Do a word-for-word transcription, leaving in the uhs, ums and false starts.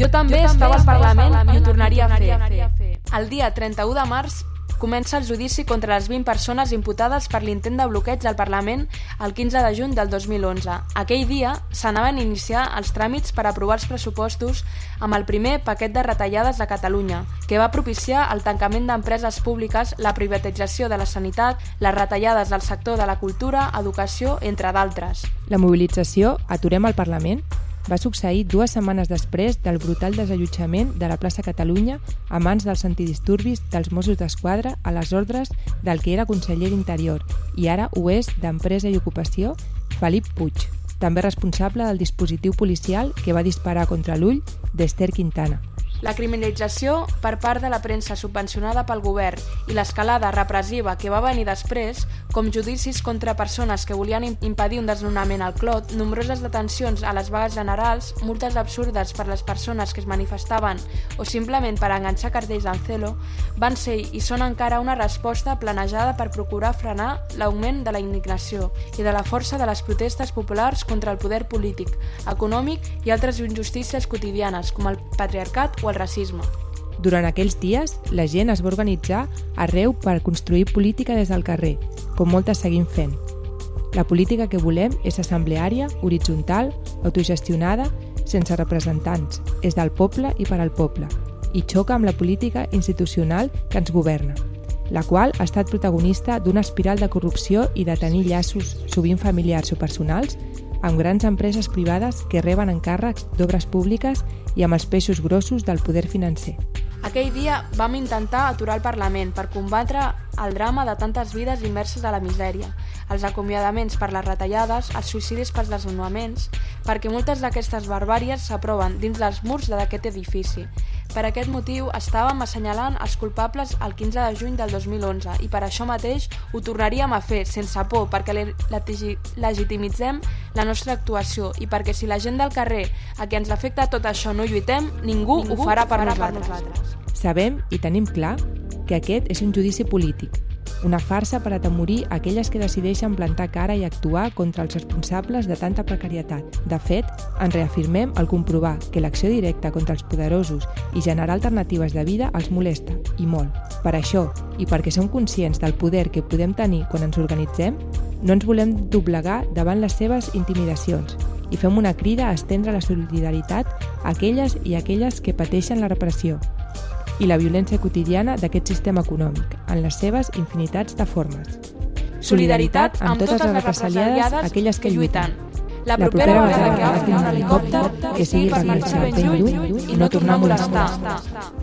Jo també estava al Parlament i ho tornaria a fer. El dia trenta-u de març comença el judici contra les vint persones imputades per l'intent de bloqueig del Parlament el quinze de juny del dos mil onze. Aquell dia s'anaven a iniciar els tràmits per aprovar els pressupostos amb el primer paquet de retallades a Catalunya, que va propiciar el tancament d'empreses públiques, la privatització de la sanitat, les retallades del sector de la cultura, educació, entre d'altres. La mobilització Aturem el Parlament va succeir dues setmanes després del brutal desallotjament de la plaça Catalunya a mans dels antidisturbis dels Mossos d'Esquadra a les ordres del que era conseller d'Interior i ara ho és d'Empresa i Ocupació, Felip Puig, també responsable del dispositiu policial que va disparar contra l'ull d'Ester Quintana. La criminalització per part de la premsa subvencionada pel govern i l'escalada repressiva que va venir després, com judicis contra persones que volien impedir un desnonament al Clot, nombroses detencions a les vagues generals, multes absurdes per les persones que es manifestaven o simplement per enganxar cartells en celo, van ser i són encara una resposta planejada per procurar frenar l'augment de la indignació i de la força de les protestes populars contra el poder polític, econòmic i altres injustícies quotidianes, com el patriarcat o el racisme. Durant aquells dies, la gent es va organitzar arreu per construir política des del carrer, com moltes seguim fent. La política que volem és assembleària, horitzontal, autogestionada, sense representants, és del poble i per al poble, i xoca amb la política institucional que ens governa, la qual ha estat protagonista d'una espiral de corrupció i de tenir llaços, sovint familiars o personals, amb grans empreses privades que reben encàrrecs d'obres públiques i amb els peixos grossos del poder financer. Aquell dia vam intentar aturar el Parlament per combatre el drama de tantes vides immerses a la misèria, els acomiadaments per les retallades, els suïcidis pels desnonaments, perquè moltes d'aquestes barbàries s'aproven dins dels murs d'aquest edifici. Per aquest motiu estàvem assenyalant els culpables el quinze de juny del dos mil onze i per això mateix ho tornaríem a fer sense por perquè legitimitzem la nostra actuació i perquè si la gent del carrer a qui ens afecta tot això no lluitem, ningú, ningú ho farà per, farà per nosaltres. Sabem i tenim clar que aquest és un judici polític, una farsa per atemorir aquelles que decideixen plantar cara i actuar contra els responsables de tanta precarietat. De fet, ens reafirmem al comprovar que l'acció directa contra els poderosos i generar alternatives de vida els molesta, i molt. Per això, i perquè som conscients del poder que podem tenir quan ens organitzem, no ens volem doblegar davant les seves intimidacions i fem una crida a estendre la solidaritat a aquelles i aquelles que pateixen la repressió i la violència quotidiana d'aquest sistema econòmic, en les seves infinitats de formes. Solidaritat amb totes les represaliades, aquelles que lluiten. La propera vegada que agafin un helicòpter, que sigui per marxar ben lluny i no tornar a molestar.